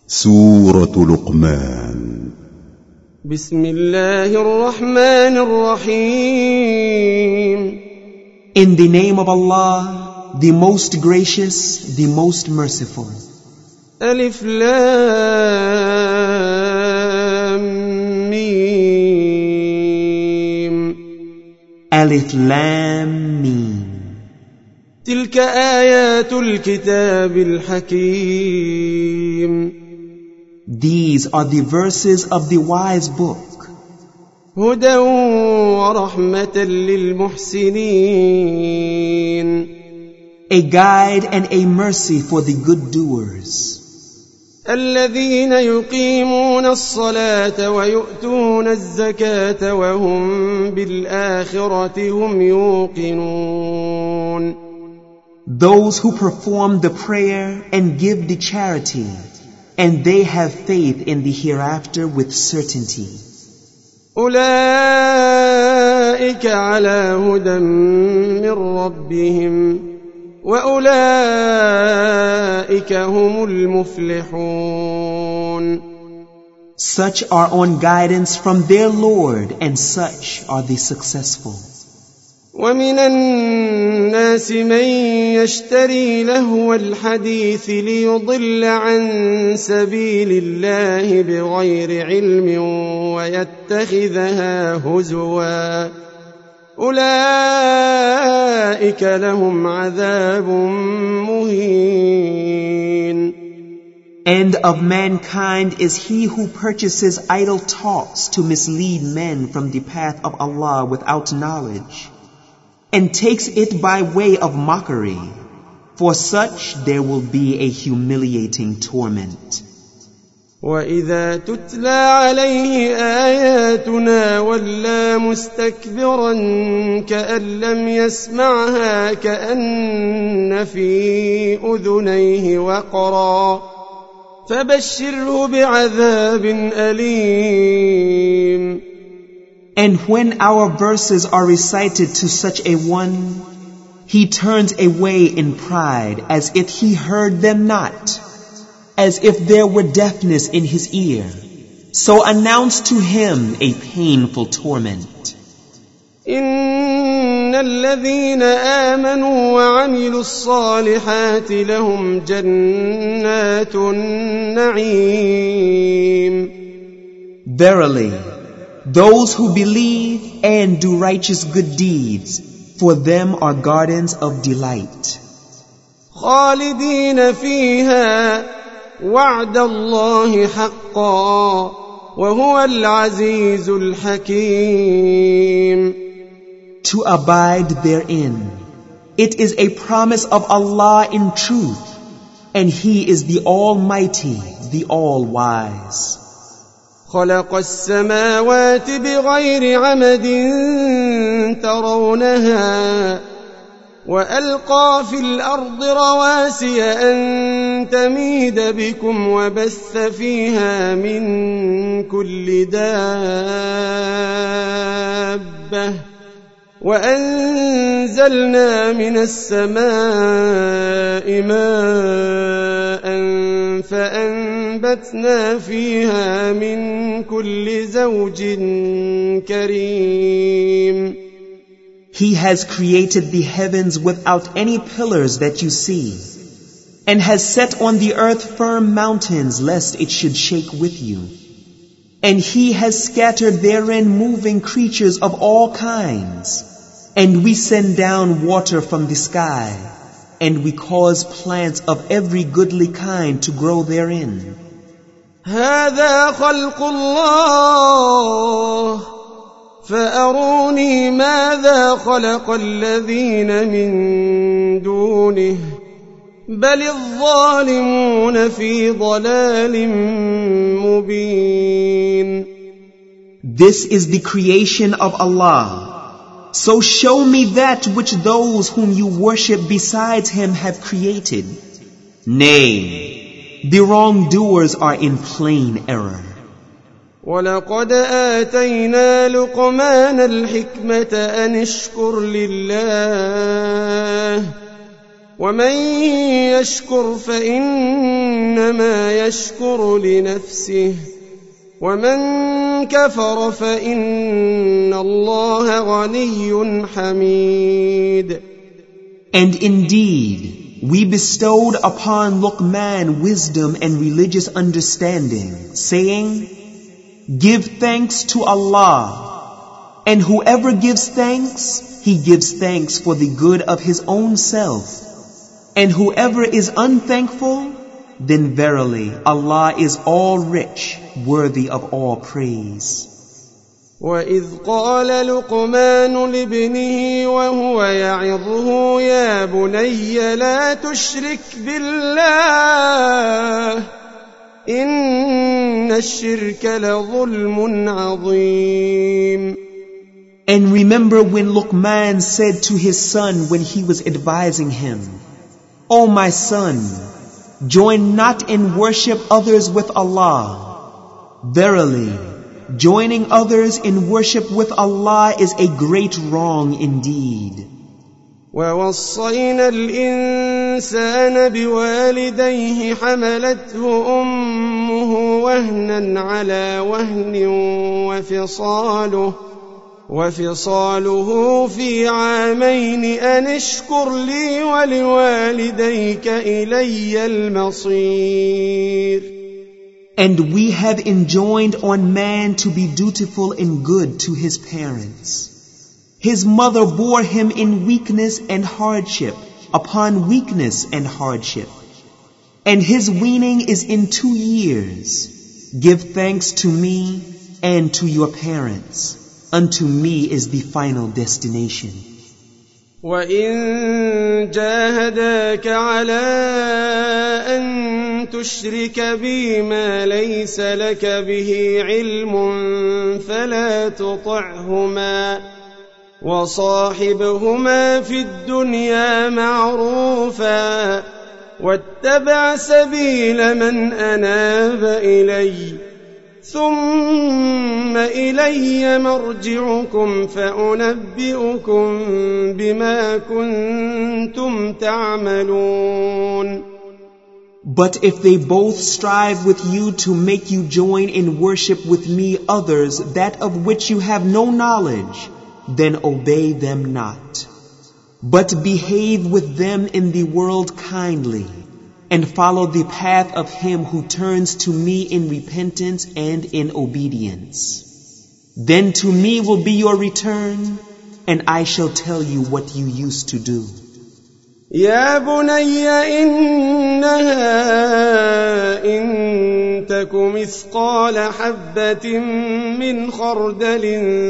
سورة لقمان. بسم الله الرحمن الرحيم. In the name of Allah, the most gracious, the most merciful. ألف لام ميم. Alif Lam Mim. تلك آيات الكتاب الحكيم. These are the verses of the wise book. هدى ورحمة للمحسنين. A guide and a mercy for the good doers. الذين يقيمون الصلاة ويؤتون الزكاة وهم بالآخرة هم يوقنون. Those who perform the prayer and give the charity, and they have faith in the hereafter with certainty. أولئك على هدى من ربهم وأولئك هم المفلحون. Such are on guidance from their Lord, and such are the successful. ومن الناس من يشتري لهو الحديث ليضل عن سبيل الله بغير علم ويتخذها هزوا أولئك لهم عذاب مهين. And of mankind is he who purchases idle talks to mislead men from the path of Allah without knowledge, and takes it by way of mockery. For such there will be a humiliating torment. وَإِذَا تُتْلَى عَلَيْهِ آيَاتُنَا وَلَّى مُسْتَكْبِرًا كَأَن لَّمْ يَسْمَعْهَا كَأَنَّ فِي أُذُنَيْهِ وَقْرًا فَبَشِّرْهُ بِعَذَابٍ أَلِيمٍ. And when our verses are recited to such a one, he turns away in pride as if he heard them not, as if there were deafness in his ear. So announce to him a painful torment. إن الذين آمنوا وعملوا الصالحات لهم جنات النعيم. Verily, those who believe and do righteous good deeds, for them are gardens of delight. خالدين فيها وعد الله حقا وهو العزيز الحكيم. To abide therein, it is a promise of Allah in truth, and He is the Almighty, the All-Wise. خلق السماوات بغير عمد ترونها وألقى في الأرض رواسي أن تميد بكم وبث فيها من كل دابة وأنزلنا من السماء ماء فأنبتنا فيها من كل زوج كريم. He has created the heavens without any pillars that you see, and has set on the earth firm mountains lest it should shake with you. And He has scattered therein moving creatures of all kinds. And we send down water from the sky, and we cause plants of every goodly kind to grow therein. هذا خلق الله فأروني ماذا خلق الذين من دونه بل الظالمون في ضلال مبين. This is the creation of Allah. So show me that which those whom you worship besides Him have created. Nay, the wrongdoers are in plain error. وَلَقَدْ آتَيْنَا لُقْمَانَ الْحِكْمَةَ أَنِ اشْكُرْ لِلَّهِ ومن يشكر فإنما يشكر لنفسه ومن كفر فإن الله غني حميد. And indeed, we bestowed upon Luqman wisdom and religious understanding, saying, "Give thanks to Allah, and whoever gives thanks, he gives thanks for the good of his own self. And whoever is unthankful, then verily Allah is all rich, worthy of all praise." وَإِذْ قَالَ لُقْمَانُ لِابْنِهِ وَهُوَ يَعِظُهُ يَا بُنَيَّ لَا تُشْرِكْ بِاللَّهِ إِنَّ الشِّرْكَ لَظُلْمٌ عَظِيمٌ. And remember when Luqman said to his son when he was advising him, "O my son, join not in worship others with Allah. Verily, joining others in worship with Allah is a great wrong indeed." وَوَصَّيْنَا الْإِنسَانَ بِوَالِدَيْهِ حَمَلَتْهُ أُمُّهُ وَهْنًا عَلَى وَهْنٍ وفصاله في عامين أن اشكر لي ولوالديك إلي المصير. And we have enjoined on man to be dutiful and good to his parents. His mother bore him in weakness and hardship upon weakness and hardship. And his weaning is in 2 years. Give thanks to me and to your parents. Unto me is the final destination. وَإِن جَاهَدَاكَ عَلَىٰ أَن تُشْرِكَ بِي مَا لَيْسَ لَكَ بِهِ عِلْمٌ فَلَا تُطِعْهُمَا وَصَاحِبْهُمَا فِي الدُّنْيَا مَعْرُوفًا وَاتَّبِعْ سَبِيلَ مَنْ أَنَابَ إِلَيَّ ثُمَّ إِلَيَّ مَرْجِعُكُمْ فَأُنَبِّئُكُم بِمَا كُنتُمْ تَعْمَلُونَ. But if they both strive with you to make you join in worship with me others, that of which you have no knowledge, then obey them not. But behave with them in the world kindly, and follow the path of him who turns to me in repentance and in obedience. Then to me will be your return, and I shall tell you what you used to do. يا بني إنها إن تك مثقال حبة من خردل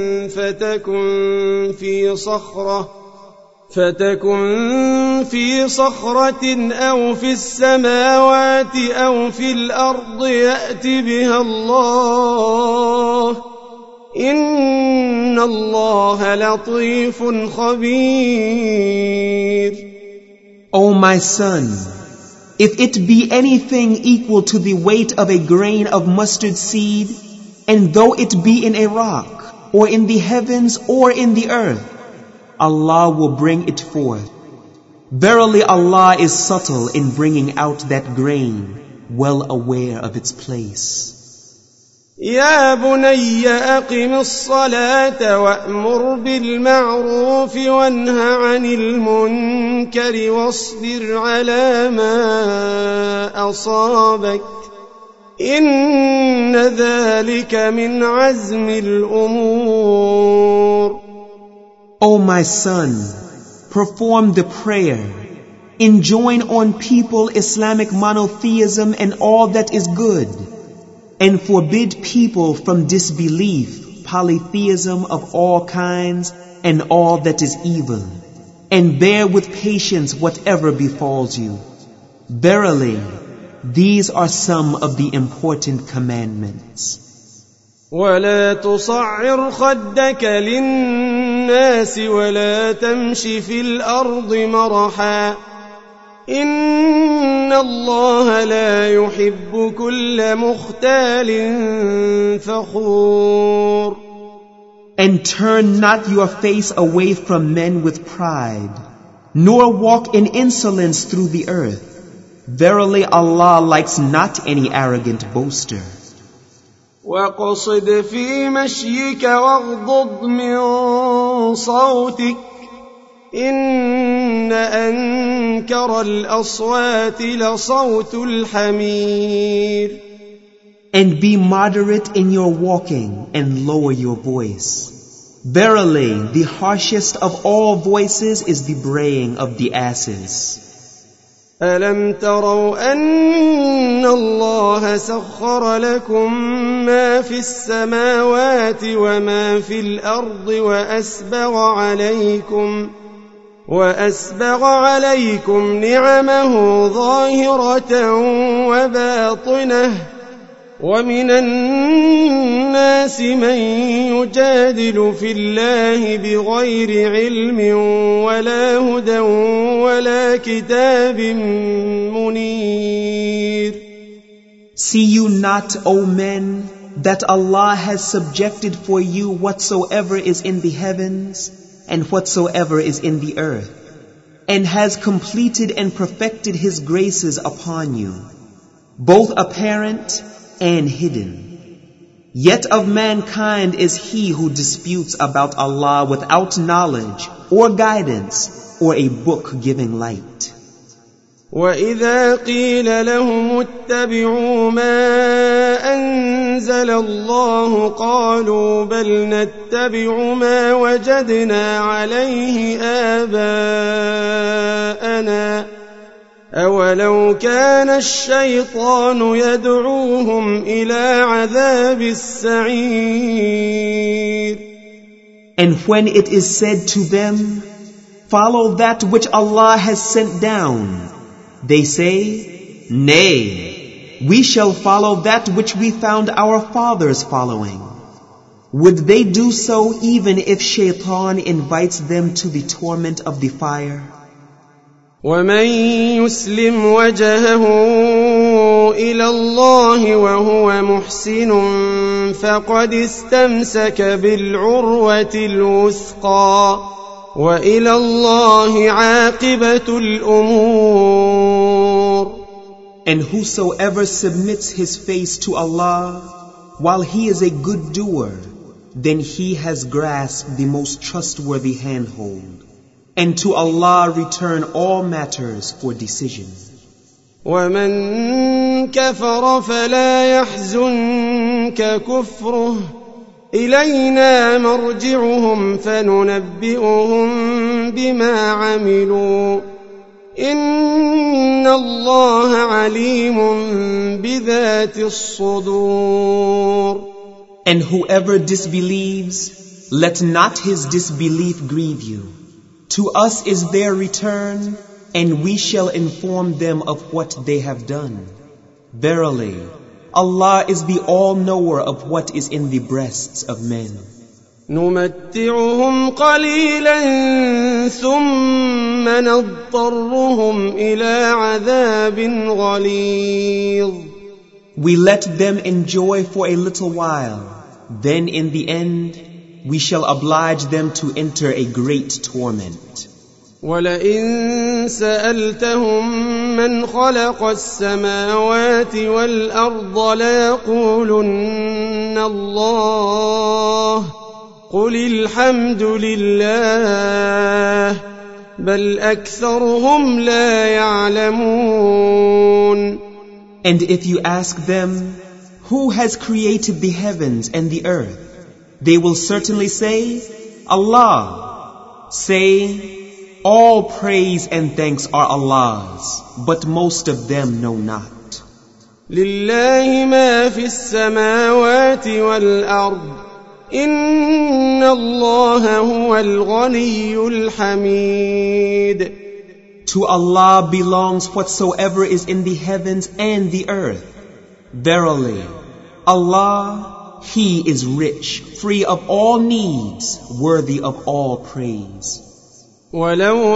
فتكن في صخرة أو في السماوات أو في الأرض يأت بها الله إن الله لطيف خبير. O my son, if it be anything equal to the weight of a grain of mustard seed, and though it be in a rock, or in the heavens, or in the earth, Allah will bring it forth. Verily Allah is subtle in bringing out that grain, well aware of its place. يا بني أقم الصلاة وأمر بالمعروف وانه عن المنكر واصبر على ما أصابك إن ذلك من عزم الأمور. O my son, perform the prayer, enjoin on people Islamic monotheism and all that is good, and forbid people from disbelief, polytheism of all kinds, and all that is evil, and bear with patience whatever befalls you. Verily, these are some of the important commandments. ولا تصعر خدك للناس ولا تمش في الأرض مرحا إن الله لا يحب كل مختال فخور. And turn not your face away from men with pride, nor walk in insolence through the earth. Verily Allah likes not any arrogant boaster. وَاقْصِدْ فِي مَشْيِكَ وَاغْضُضْ مِنْ صَوْتِكَ إِنَّ أَنْكَرَ الْأَصْوَاتِ لَصَوْتُ الْحَمِيرِ. And be moderate in your walking and lower your voice. Verily, the harshest of all voices is the braying of the asses. أَلَمْ تَرَوْا أَنَّ اللَّهَ سَخَّرَ لَكُم مَّا فِي السَّمَاوَاتِ وَمَا فِي الْأَرْضِ وَأَسْبَغَ عَلَيْكُمْ نِعَمَهُ ظَاهِرَةً وَبَاطِنَةً وَمِنَ النَّاسِ مَن يُجَادِلُ فِي اللَّهِ بِغَيْرِ عِلْمٍ وَلَا هُدًى وَلَا كِتَابٍ مُنِيرٍ. See you not, O men, that Allah has subjected for you whatsoever is in the heavens and whatsoever is in the earth, and has completed and perfected His graces upon you, both apparent and hidden. Yet of mankind is he who disputes about Allah without knowledge or guidance or a book giving light. وَإِذَا قِيلَ لَهُمُ اتَّبِعُوا مَا أَنزَلَ اللَّهُ قَالُوا بَلْ نَتَّبِعُ مَا وَجَدْنَا عَلَيْهِ آبَاءَنَا أَوَلَوْ كَانَ الشَّيْطَانُ يَدْعُوهُمْ إِلَى عَذَابِ السَّعِيرِ. And when it is said to them, follow that which Allah has sent down, they say, nay, we shall follow that which we found our fathers following. Would they do so even if Shaitan invites them to the torment of the fire? وَمَن يُسْلِمْ وَجْهَهُ إِلَى اللَّهِ وَهُوَ مُحْسِنٌ فَقَدِ اسْتَمْسَكَ بِالْعُرْوَةِ الْوُثْقَى وَإِلَى اللَّهِ عَاقِبَةُ الْأُمُورِ. And whosoever submits his face to Allah while he is a good doer, then he has grasped the most trustworthy handhold. And to Allah return all matters for decision. وَمَن كَفَرَ فَلَا يَحْزُنكَ كُفْرُهُ إِلَيْنَا مَرْجِعُهُمْ فَنُنَبِّئُهُم بِمَا عَمِلُوا إِنَّ اللَّهَ عَلِيمٌ بِذَاتِ الصُّدُورِ. And whoever disbelieves, let not his disbelief grieve you. To us is their return, and we shall inform them of what they have done. Verily, Allah is the all-knower of what is in the breasts of men. نُمَتِّعُهُمْ قَلِيلًا ثُمَّ نَضْطَرُّهُمْ إِلَى عَذَابٍ غَلِيظٍ. We let them enjoy for a little while, then in the end, we shall oblige them to enter a great torment. وَلَئِن سَأَلْتَهُم مَّنْ خَلَقَ السَّمَاوَاتِ وَالْأَرْضَ لَيَقُولُنَّ اللَّهُ قُلِ الْحَمْدُ لِلَّهِ بَلْ أَكْثَرُهُمْ لَا يَعْلَمُونَ. And if you ask them, who has created the heavens and the earth? They will certainly say, Allah. Say, all praise and thanks are Allah's, but most of them know not. لِلَّهِ مَا فِي السَّمَاوَاتِ وَالْأَرْضِ إِنَّ اللَّهَ هُوَ الْغَنِيُّ الْحَمِيدُ. To Allah belongs whatsoever is in the heavens and the earth. Verily, Allah, He is rich, free of all needs, worthy of all praise. وَلَوْ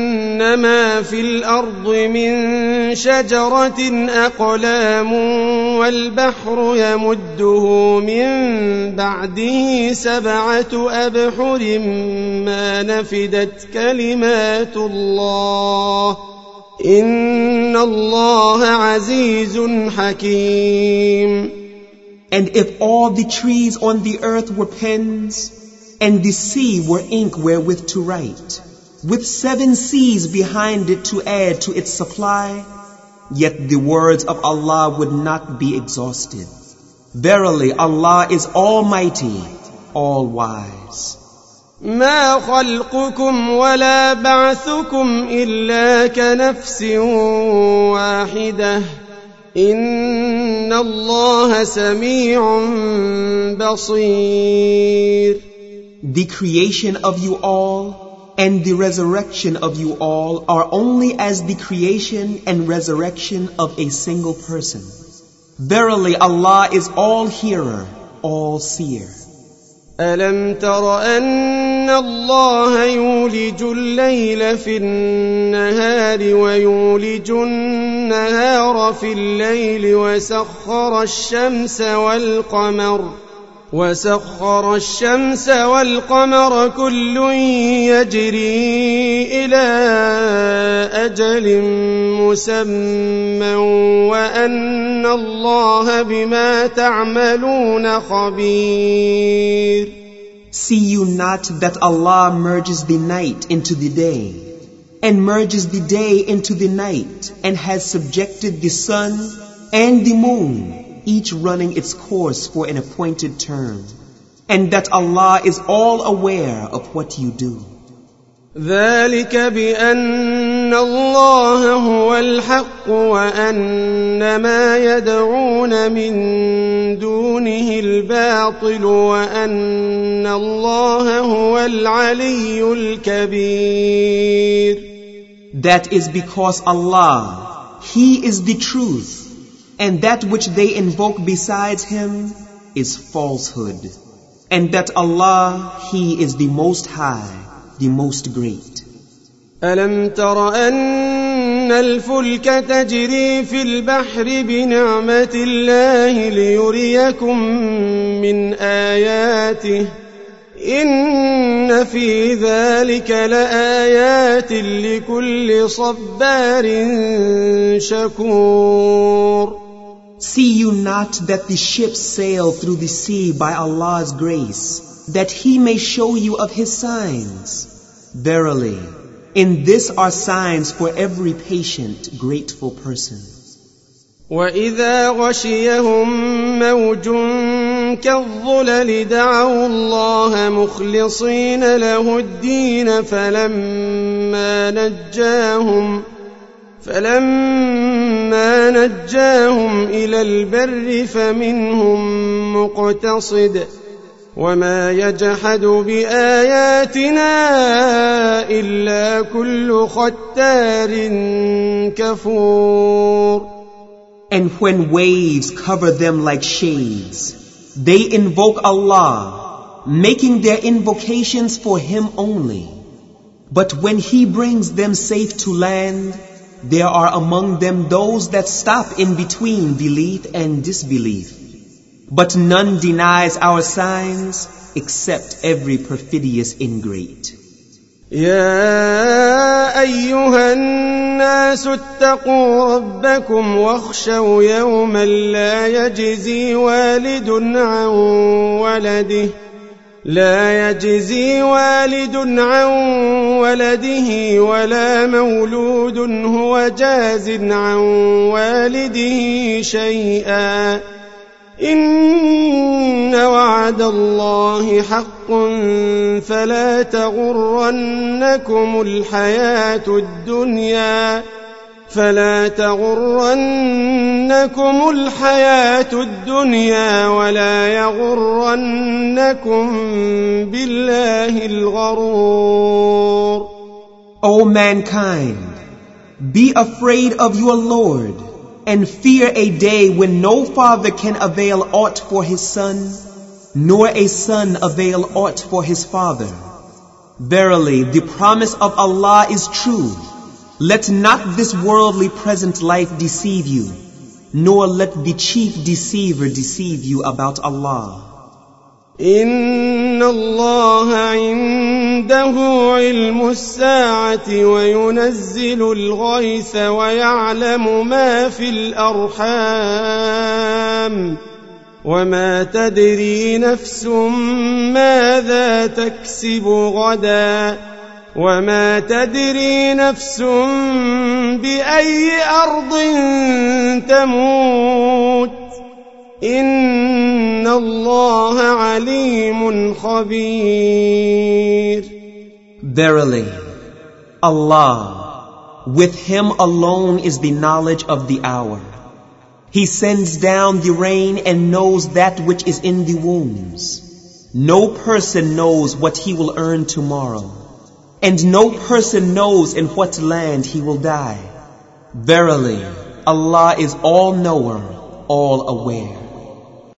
أَنَّ مَا فِي الْأَرْضِ مِن شَجَرَةٍ أَقْلَامٌ والبحر يمده من بعده 7 أبحر ما نفدت كلمات الله إن الله عزيز حكيم. And if all the trees on the earth were pens, and the sea were ink wherewith to write, with 7 seas behind it to add to its supply, yet the words of Allah would not be exhausted. Verily, Allah is Almighty, All-Wise. ما خلقكم ولا بعثكم إلا كنفس واحدة إن الله سميع بصير. The creation of you all and the resurrection of you all are only as the creation and resurrection of a single person. Verily, Allah is all-hearer, all-seer. ألم تر أن الله يولج الليل في النهار ويولج النهار في الليل وسخر الشمس والقمر كل يجري إلى أجل مسمى وأن الله بما تعملون خبير. See you not that Allah merges the night into the day, and merges the day into the night, and has subjected the sun and the moon, each running its course for an appointed term, and that Allah is all aware of what you do. ذلك بأن الله هو الحق وأن ما يدعون من دونه الباطل وأن الله هو العلي الكبير. That is because Allah, He is the truth, and that which they invoke besides Him is falsehood, and that Allah, He is the Most High, the Most Great. ألم تر أن الفلك تجري في البحر بنعمة الله ليريكم من آياته إن في ذلك لآيات لكل صبار شكور. See you not that the ships sail through the sea by Allah's grace, that He may show you of His signs? Verily, in this are signs for every patient, grateful person. وإذا غشيهم موج كالظلل دعوا الله مخلصين له الدين فلما نجاهم إلى البر فمنهم مقتصد وما يجحد بآياتنا إلا كل ختار كفور. And when waves cover them like shades, they invoke Allah, making their invocations for Him only. But when He brings them safe to land, there are among them those that stop in between belief and disbelief. But none denies our signs except every perfidious ingrate. يا أيها الناس اتقوا ربكم واخشوا يوما لا يجزي والد عن ولده ولا مولود هو جاز عن والده شيئا إن وعد الله حق فلا تغرنكم الحياة الدنيا ولا يغرنكم بالله الغرور. O mankind, be afraid of your Lord, and fear a day when no father can avail aught for his son, nor a son avail aught for his father. Verily, the promise of Allah is true. Let not this worldly present life deceive you. nor let the chief deceiver deceive you about Allah. إن الله عنده علم الساعة وينزل الغيث ويعلم ما في الأرحام وما تدري نفس ماذا تكسب غدا وما تدري نفس بأي أرض تموت إن الله عليم خبير. Verily, Allah, with Him alone is the knowledge of the hour. He sends down the rain and knows that which is in the wombs. No person knows what he will earn tomorrow, and no person knows in what land he will die. Verily, Allah is all-knower, all-aware.